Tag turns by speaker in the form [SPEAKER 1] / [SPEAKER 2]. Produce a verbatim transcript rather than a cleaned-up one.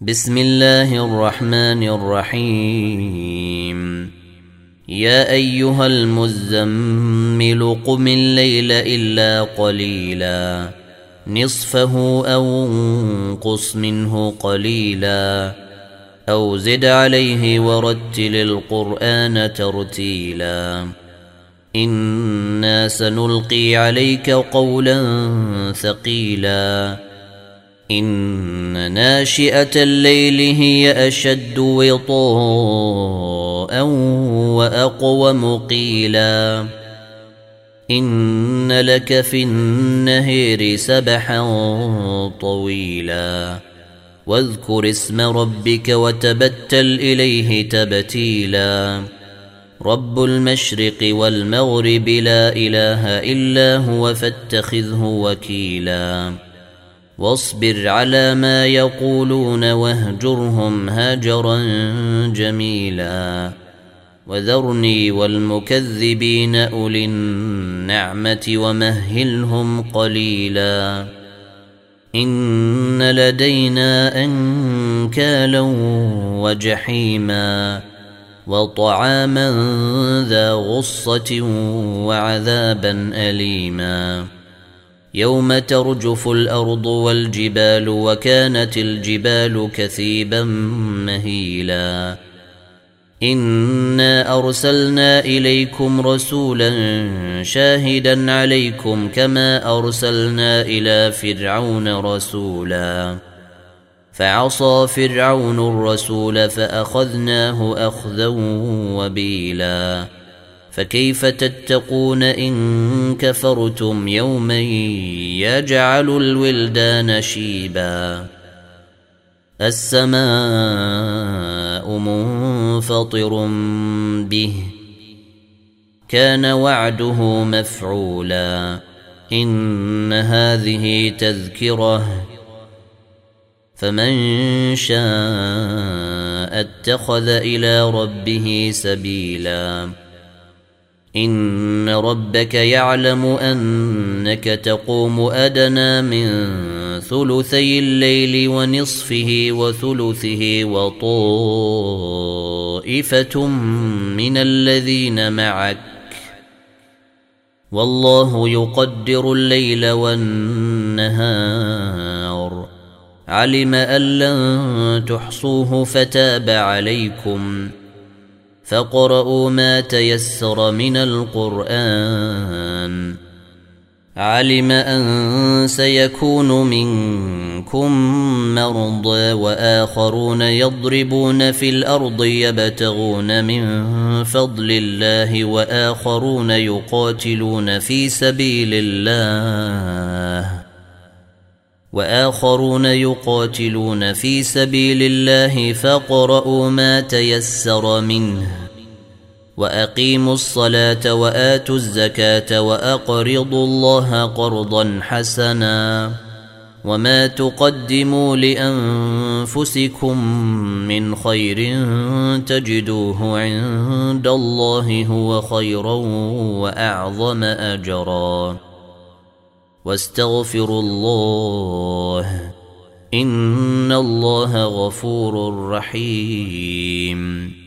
[SPEAKER 1] بسم الله الرحمن الرحيم يا أيها المزمل قم الليل إلا قليلا نصفه أو انقص منه قليلا أو زد عليه ورتل القرآن ترتيلا إنا سنلقي عليك قولا ثقيلا إن ناشئة الليل هي أشد وطاء وأقوم قيلا إن لك في النهر سبحا طويلا واذكر اسم ربك وتبتل إليه تبتيلا رب المشرق والمغرب لا إله إلا هو فاتخذه وكيلا واصبر على ما يقولون واهجرهم هاجرا جميلا وذرني والمكذبين أولي النعمة ومهلهم قليلا إن لدينا أنكالا وجحيما وطعاما ذا غصة وعذابا أليما يوم ترجف الأرض والجبال وكانت الجبال كثيبا مهيلا إنا أرسلنا إليكم رسولا شاهدا عليكم كما أرسلنا إلى فرعون رسولا فعصى فرعون الرسول فأخذناه أخذا وبيلا فكيف تتقون إن كفرتم يوما يجعل الولدان شيبا السماء منفطر به كان وعده مفعولا إن هذه تذكرة فمن شاء اتخذ إلى ربه سبيلا إن ربك يعلم أنك تقوم أدنى من ثلثي الليل ونصفه وثلثه وطائفة من الذين معك والله يقدر الليل والنهار علم أن لن تحصوه فتاب عليكم فاقرؤوا ما تيسر من القرآن علم أن سيكون منكم مرضى وآخرون يضربون في الأرض يبتغون من فضل الله وآخرون يقاتلون في سبيل الله وآخرون يقاتلون في سبيل الله فاقرؤوا ما تيسر منه وأقيموا الصلاة وآتوا الزكاة وأقرضوا الله قرضا حسنا وما تقدموا لأنفسكم من خير تجدوه عند الله هو خيرا وأعظم أجرا واستغفروا الله إن الله غفور رحيم